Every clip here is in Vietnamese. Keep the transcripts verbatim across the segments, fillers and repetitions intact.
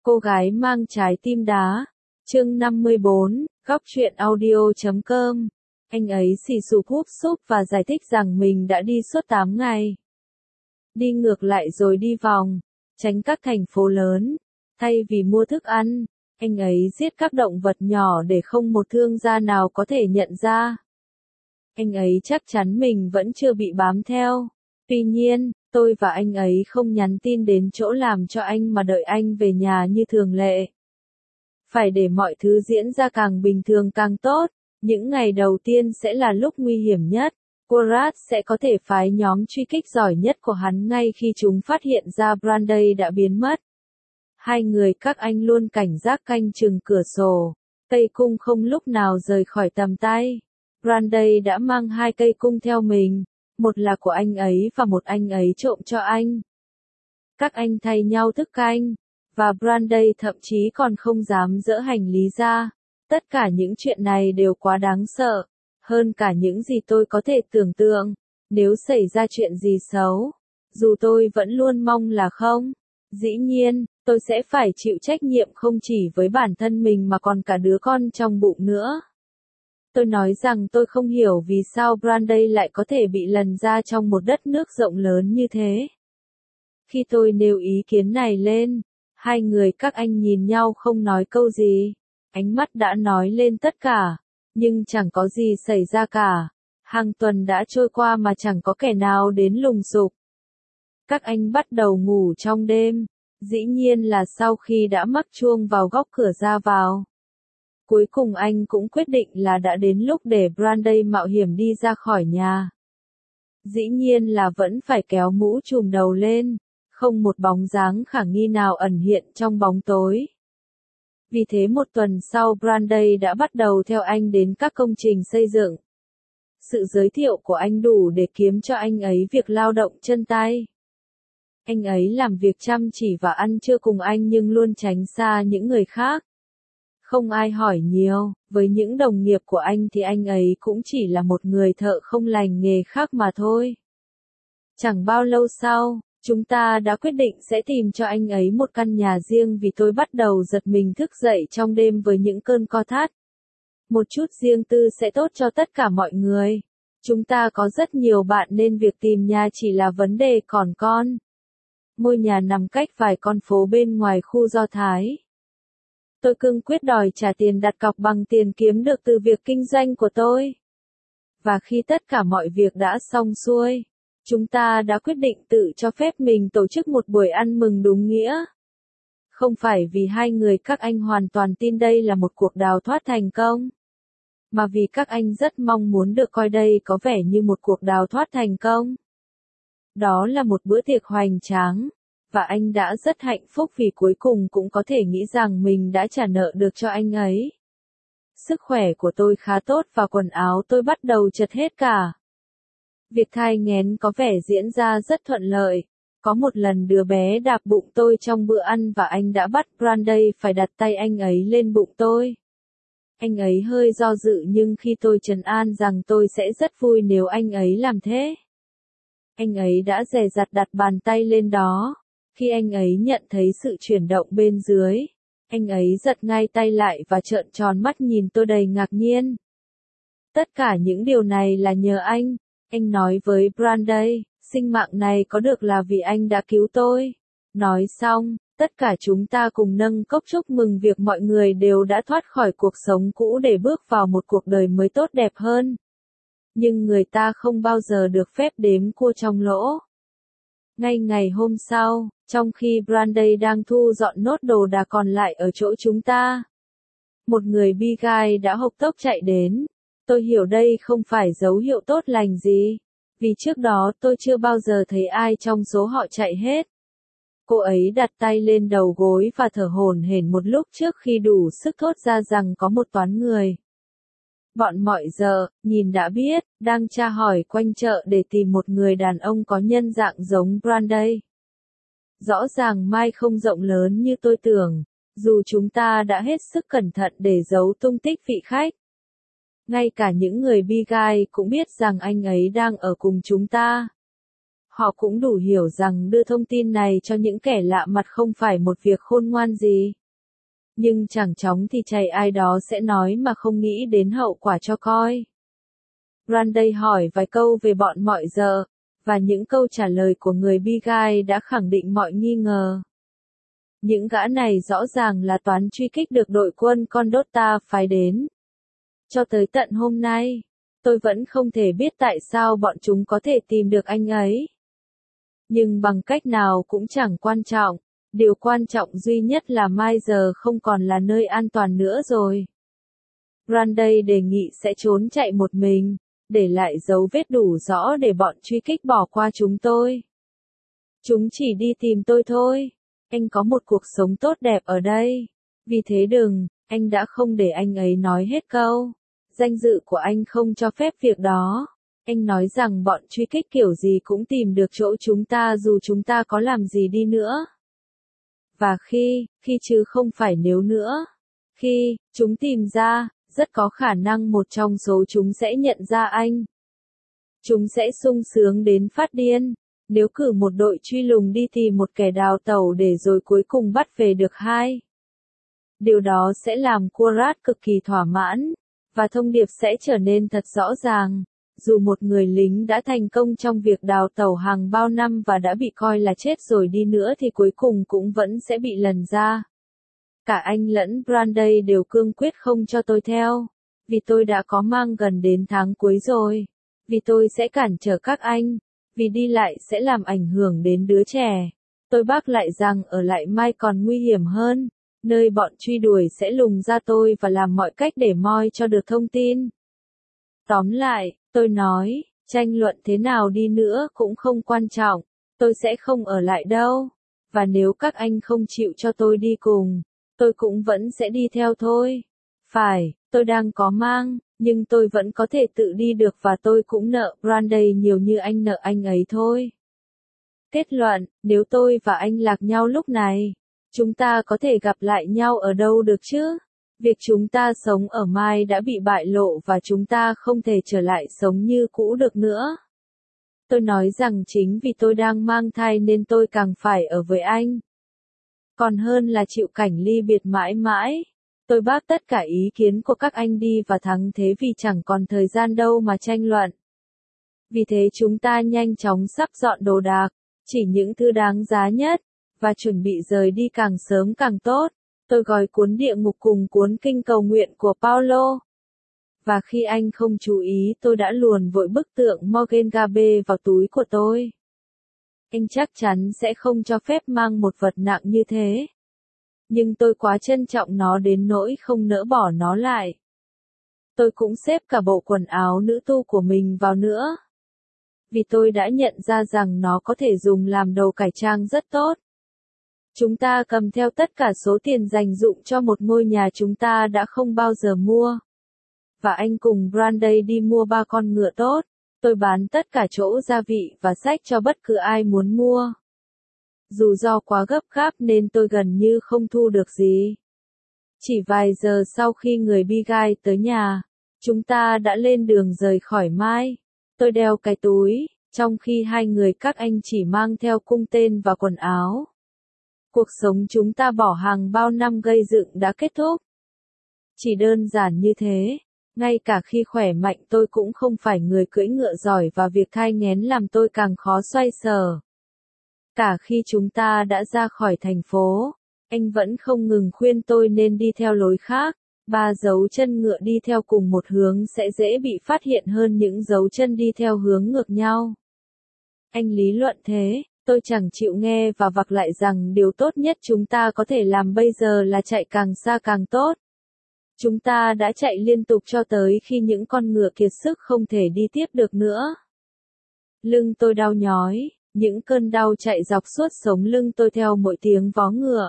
Cô gái mang trái tim đá. Chương năm mươi bốn, góc truyện audio chấm com. Anh ấy xì xụp húp súp và giải thích rằng mình đã đi suốt tám ngày. Đi ngược lại rồi đi vòng, tránh các thành phố lớn. Thay vì mua thức ăn, anh ấy giết các động vật nhỏ để không một thương gia nào có thể nhận ra. Anh ấy chắc chắn mình vẫn chưa bị bám theo. Tuy nhiên, tôi và anh ấy không nhắn tin đến chỗ làm cho anh mà đợi anh về nhà như thường lệ. Phải để mọi thứ diễn ra càng bình thường càng tốt. Những ngày đầu tiên sẽ là lúc nguy hiểm nhất. Qurat sẽ có thể phái nhóm truy kích giỏi nhất của hắn ngay khi chúng phát hiện ra Brandy đã biến mất. Hai người các anh luôn cảnh giác canh chừng cửa sổ. Cây cung không lúc nào rời khỏi tầm tay. Brandy đã mang hai cây cung theo mình. Một là của anh ấy và một anh ấy trộm cho anh. Các anh thay nhau thức canh. Và Brandy thậm chí còn không dám dỡ hành lý ra. Tất cả những chuyện này đều quá đáng sợ. Hơn cả những gì tôi có thể tưởng tượng. Nếu xảy ra chuyện gì xấu. Dù tôi vẫn luôn mong là không. Dĩ nhiên, tôi sẽ phải chịu trách nhiệm không chỉ với bản thân mình mà còn cả đứa con trong bụng nữa. Tôi nói rằng tôi không hiểu vì sao Brandy lại có thể bị lần ra trong một đất nước rộng lớn như thế. Khi tôi nêu ý kiến này lên, hai người các anh nhìn nhau không nói câu gì. Ánh mắt đã nói lên tất cả, nhưng chẳng có gì xảy ra cả. Hàng tuần đã trôi qua mà chẳng có kẻ nào đến lùng sục. Các anh bắt đầu ngủ trong đêm, dĩ nhiên là sau khi đã mắc chuông vào góc cửa ra vào. Cuối cùng anh cũng quyết định là đã đến lúc để Brandy mạo hiểm đi ra khỏi nhà. Dĩ nhiên là vẫn phải kéo mũ trùm đầu lên, không một bóng dáng khả nghi nào ẩn hiện trong bóng tối. Vì thế một tuần sau Brandy đã bắt đầu theo anh đến các công trình xây dựng. Sự giới thiệu của anh đủ để kiếm cho anh ấy việc lao động chân tay. Anh ấy làm việc chăm chỉ và ăn trưa cùng anh nhưng luôn tránh xa những người khác. Không ai hỏi nhiều, với những đồng nghiệp của anh thì anh ấy cũng chỉ là một người thợ không lành nghề khác mà thôi. Chẳng bao lâu sau, chúng ta đã quyết định sẽ tìm cho anh ấy một căn nhà riêng vì tôi bắt đầu giật mình thức dậy trong đêm với những cơn co thắt. Một chút riêng tư sẽ tốt cho tất cả mọi người. Chúng ta có rất nhiều bạn nên việc tìm nhà chỉ là vấn đề còn con. Ngôi nhà nằm cách vài con phố bên ngoài khu Do Thái. Tôi cương quyết đòi trả tiền đặt cọc bằng tiền kiếm được từ việc kinh doanh của tôi. Và khi tất cả mọi việc đã xong xuôi, chúng ta đã quyết định tự cho phép mình tổ chức một buổi ăn mừng đúng nghĩa. Không phải vì hai người các anh hoàn toàn tin đây là một cuộc đào thoát thành công, mà vì các anh rất mong muốn được coi đây có vẻ như một cuộc đào thoát thành công. Đó là một bữa tiệc hoành tráng, và anh đã rất hạnh phúc vì cuối cùng cũng có thể nghĩ rằng mình đã trả nợ được cho anh ấy. Sức khỏe của tôi khá tốt và quần áo tôi bắt đầu chật hết cả. Việc thai nghén có vẻ diễn ra rất thuận lợi. Có một lần đứa bé đạp bụng tôi trong bữa ăn và anh đã bắt Brandy phải đặt tay anh ấy lên bụng tôi. Anh ấy hơi do dự nhưng khi tôi trấn an rằng tôi sẽ rất vui nếu anh ấy làm thế. Anh ấy đã dè dặt đặt bàn tay lên đó. Khi anh ấy nhận thấy sự chuyển động bên dưới, anh ấy giật ngay tay lại và trợn tròn mắt nhìn tôi đầy ngạc nhiên. Tất cả những điều này là nhờ anh, anh nói với Brandy, sinh mạng này có được là vì anh đã cứu tôi. Nói xong, tất cả chúng ta cùng nâng cốc chúc mừng việc mọi người đều đã thoát khỏi cuộc sống cũ để bước vào một cuộc đời mới tốt đẹp hơn. Nhưng người ta không bao giờ được phép đếm cua trong lỗ. Ngay ngày hôm sau, trong khi Brandy đang thu dọn nốt đồ đạc còn lại ở chỗ chúng ta, một người bi gai đã hộc tốc chạy đến. Tôi hiểu đây không phải dấu hiệu tốt lành gì, vì trước đó tôi chưa bao giờ thấy ai trong số họ chạy hết. Cô ấy đặt tay lên đầu gối và thở hổn hển một lúc trước khi đủ sức thốt ra rằng có một toán người. Bọn mọi giờ, nhìn đã biết, đang tra hỏi quanh chợ để tìm một người đàn ông có nhân dạng giống Brandy. Rõ ràng Mai không rộng lớn như tôi tưởng, dù chúng ta đã hết sức cẩn thận để giấu tung tích vị khách. Ngay cả những người bi gai cũng biết rằng anh ấy đang ở cùng chúng ta. Họ cũng đủ hiểu rằng đưa thông tin này cho những kẻ lạ mặt không phải một việc khôn ngoan gì. Nhưng chẳng chóng thì chày ai đó sẽ nói mà không nghĩ đến hậu quả cho coi. Brandeis hỏi vài câu về bọn mọi giờ, và những câu trả lời của người Bigai đã khẳng định mọi nghi ngờ. Những gã này rõ ràng là toán truy kích được đội quân Condotta phái đến. Cho tới tận hôm nay, tôi vẫn không thể biết tại sao bọn chúng có thể tìm được anh ấy. Nhưng bằng cách nào cũng chẳng quan trọng, điều quan trọng duy nhất là Mai giờ không còn là nơi an toàn nữa rồi. Brandeis đề nghị sẽ trốn chạy một mình, để lại dấu vết đủ rõ để bọn truy kích bỏ qua chúng tôi. Chúng chỉ đi tìm tôi thôi. Anh có một cuộc sống tốt đẹp ở đây. Vì thế đừng, anh đã không để anh ấy nói hết câu. Danh dự của anh không cho phép việc đó. Anh nói rằng bọn truy kích kiểu gì cũng tìm được chỗ chúng ta dù chúng ta có làm gì đi nữa. Và khi, khi chứ không phải nếu nữa. Khi, chúng tìm ra, rất có khả năng một trong số chúng sẽ nhận ra anh. Chúng sẽ sung sướng đến phát điên. Nếu cử một đội truy lùng đi tìm một kẻ đào tẩu để rồi cuối cùng bắt về được hai. Điều đó sẽ làm Qurat cực kỳ thỏa mãn, và thông điệp sẽ trở nên thật rõ ràng. Dù một người lính đã thành công trong việc đào tẩu hàng bao năm và đã bị coi là chết rồi đi nữa thì cuối cùng cũng vẫn sẽ bị lần ra. Cả anh lẫn Brandeis đều cương quyết không cho tôi theo. Vì tôi đã có mang gần đến tháng cuối rồi. Vì tôi sẽ cản trở các anh. Vì đi lại sẽ làm ảnh hưởng đến đứa trẻ. Tôi bác lại rằng ở lại Mai còn nguy hiểm hơn. Nơi bọn truy đuổi sẽ lùng ra tôi và làm mọi cách để moi cho được thông tin. Tóm lại, tôi nói, tranh luận thế nào đi nữa cũng không quan trọng. Tôi sẽ không ở lại đâu. Và nếu các anh không chịu cho tôi đi cùng, tôi cũng vẫn sẽ đi theo thôi. Phải, tôi đang có mang, nhưng tôi vẫn có thể tự đi được và tôi cũng nợ Brandeis nhiều như anh nợ anh ấy thôi. Kết luận, nếu tôi và anh lạc nhau lúc này, chúng ta có thể gặp lại nhau ở đâu được chứ? Việc chúng ta sống ở Mai đã bị bại lộ và chúng ta không thể trở lại sống như cũ được nữa. Tôi nói rằng chính vì tôi đang mang thai nên tôi càng phải ở với anh. Còn hơn là chịu cảnh ly biệt mãi mãi. Tôi bác tất cả ý kiến của các anh đi và thắng thế vì chẳng còn thời gian đâu mà tranh luận. Vì thế chúng ta nhanh chóng sắp dọn đồ đạc, chỉ những thứ đáng giá nhất, và chuẩn bị rời đi càng sớm càng tốt. Tôi gói cuốn địa ngục cùng cuốn kinh cầu nguyện của Paulo. Và khi anh không chú ý tôi đã luồn vội bức tượng Morgan Gabe vào túi của tôi. Anh chắc chắn sẽ không cho phép mang một vật nặng như thế. Nhưng tôi quá trân trọng nó đến nỗi không nỡ bỏ nó lại. Tôi cũng xếp cả bộ quần áo nữ tu của mình vào nữa. Vì tôi đã nhận ra rằng nó có thể dùng làm đồ cải trang rất tốt. Chúng ta cầm theo tất cả số tiền dành dụm cho một ngôi nhà chúng ta đã không bao giờ mua. Và anh cùng Brandeis đi mua ba con ngựa tốt. Tôi bán tất cả chỗ gia vị và sách cho bất cứ ai muốn mua. Dù do quá gấp gáp nên tôi gần như không thu được gì. Chỉ vài giờ sau khi người Bigai tới nhà, chúng ta đã lên đường rời khỏi Mai. Tôi đeo cái túi, trong khi hai người các anh chỉ mang theo cung tên và quần áo. Cuộc sống chúng ta bỏ hàng bao năm gây dựng đã kết thúc. Chỉ đơn giản như thế. Ngay cả khi khỏe mạnh tôi cũng không phải người cưỡi ngựa giỏi và việc thai nghén làm tôi càng khó xoay sở. Cả khi chúng ta đã ra khỏi thành phố, anh vẫn không ngừng khuyên tôi nên đi theo lối khác. Ba dấu chân ngựa đi theo cùng một hướng sẽ dễ bị phát hiện hơn những dấu chân đi theo hướng ngược nhau. Anh lý luận thế, tôi chẳng chịu nghe và vặc lại rằng điều tốt nhất chúng ta có thể làm bây giờ là chạy càng xa càng tốt. Chúng ta đã chạy liên tục cho tới khi những con ngựa kiệt sức không thể đi tiếp được nữa. Lưng tôi đau nhói, những cơn đau chạy dọc suốt sống lưng tôi theo mỗi tiếng vó ngựa.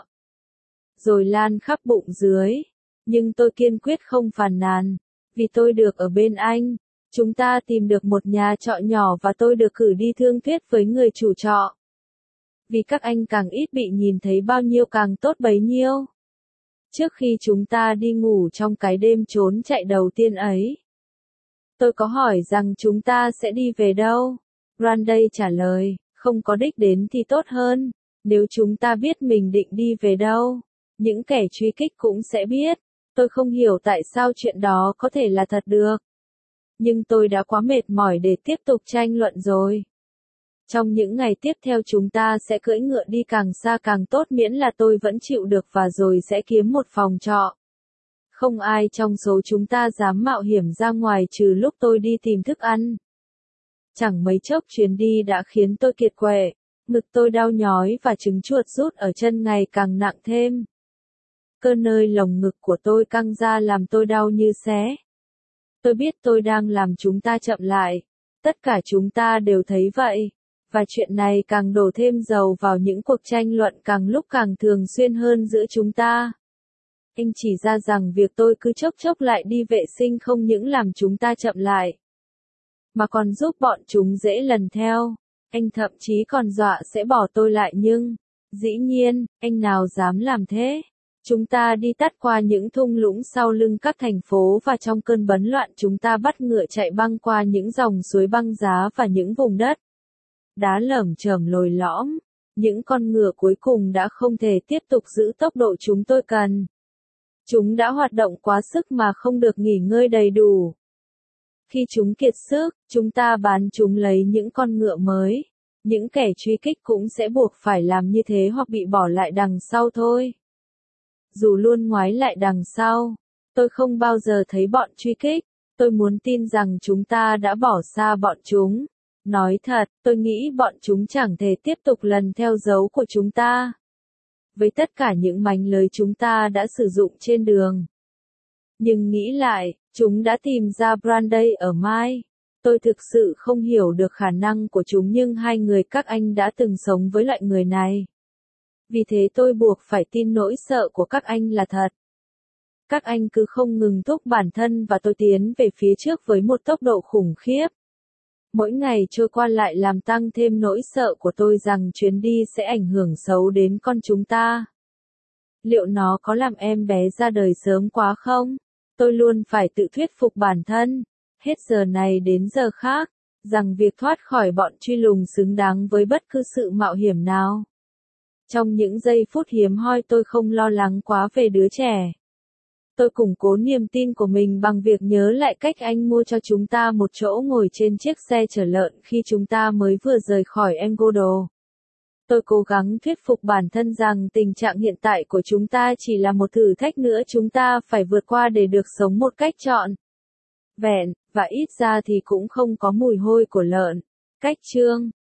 Rồi lan khắp bụng dưới. Nhưng tôi kiên quyết không phàn nàn, vì tôi được ở bên anh. Chúng ta tìm được một nhà trọ nhỏ và tôi được cử đi thương thuyết với người chủ trọ. Vì các anh càng ít bị nhìn thấy bao nhiêu càng tốt bấy nhiêu. Trước khi chúng ta đi ngủ trong cái đêm trốn chạy đầu tiên ấy, tôi có hỏi rằng chúng ta sẽ đi về đâu. Brandeis trả lời, Không có đích đến thì tốt hơn. Nếu chúng ta biết mình định đi về đâu, những kẻ truy kích cũng sẽ biết. Tôi không hiểu tại sao chuyện đó có thể là thật được. Nhưng tôi đã quá mệt mỏi để tiếp tục tranh luận rồi. Trong những ngày tiếp theo chúng ta sẽ cưỡi ngựa đi càng xa càng tốt, miễn là tôi vẫn chịu được, và rồi sẽ kiếm một phòng trọ. Không ai trong số chúng ta dám mạo hiểm ra ngoài trừ lúc tôi đi tìm thức ăn. Chẳng mấy chốc chuyến đi đã khiến tôi kiệt quệ, ngực tôi đau nhói và trứng chuột rút ở chân ngày càng nặng thêm. Cơ nơi lồng ngực của tôi căng ra làm tôi đau như xé. Tôi biết tôi đang làm chúng ta chậm lại. Tất cả chúng ta đều thấy vậy. Và chuyện này càng đổ thêm dầu vào những cuộc tranh luận càng lúc càng thường xuyên hơn giữa chúng ta. Anh chỉ ra rằng việc tôi cứ chốc chốc lại đi vệ sinh không những làm chúng ta chậm lại, mà còn giúp bọn chúng dễ lần theo. Anh thậm chí còn dọa sẽ bỏ tôi lại, nhưng, dĩ nhiên, anh nào dám làm thế. Chúng ta đi tắt qua những thung lũng sau lưng các thành phố, và trong cơn bấn loạn chúng ta bắt ngựa chạy băng qua những dòng suối băng giá và những vùng đất đá lởm chởm lồi lõm. Những con ngựa cuối cùng đã không thể tiếp tục giữ tốc độ chúng tôi cần. Chúng đã hoạt động quá sức mà không được nghỉ ngơi đầy đủ. Khi chúng kiệt sức, chúng ta bán chúng lấy những con ngựa mới. Những kẻ truy kích cũng sẽ buộc phải làm như thế hoặc bị bỏ lại đằng sau thôi. Dù luôn ngoái lại đằng sau, tôi không bao giờ thấy bọn truy kích. Tôi muốn tin rằng chúng ta đã bỏ xa bọn chúng. Nói thật, tôi nghĩ bọn chúng chẳng thể tiếp tục lần theo dấu của chúng ta. Với tất cả những mánh lới chúng ta đã sử dụng trên đường. Nhưng nghĩ lại, chúng đã tìm ra Brandy ở Mai. Tôi thực sự không hiểu được khả năng của chúng, nhưng hai người các anh đã từng sống với loại người này. Vì thế tôi buộc phải tin nỗi sợ của các anh là thật. Các anh cứ không ngừng thúc bản thân và tôi tiến về phía trước với một tốc độ khủng khiếp. Mỗi ngày trôi qua lại làm tăng thêm nỗi sợ của tôi rằng chuyến đi sẽ ảnh hưởng xấu đến con chúng ta. Liệu nó có làm em bé ra đời sớm quá không? Tôi luôn phải tự thuyết phục bản thân, hết giờ này đến giờ khác, rằng việc thoát khỏi bọn truy lùng xứng đáng với bất cứ sự mạo hiểm nào. Trong những giây phút hiếm hoi tôi không lo lắng quá về đứa trẻ. Tôi củng cố niềm tin của mình bằng việc nhớ lại cách anh mua cho chúng ta một chỗ ngồi trên chiếc xe chở lợn khi chúng ta mới vừa rời khỏi Engodo. Tôi cố gắng thuyết phục bản thân rằng tình trạng hiện tại của chúng ta chỉ là một thử thách nữa chúng ta phải vượt qua để được sống một cách trọn vẹn, và ít ra thì cũng không có mùi hôi của lợn. Cách chương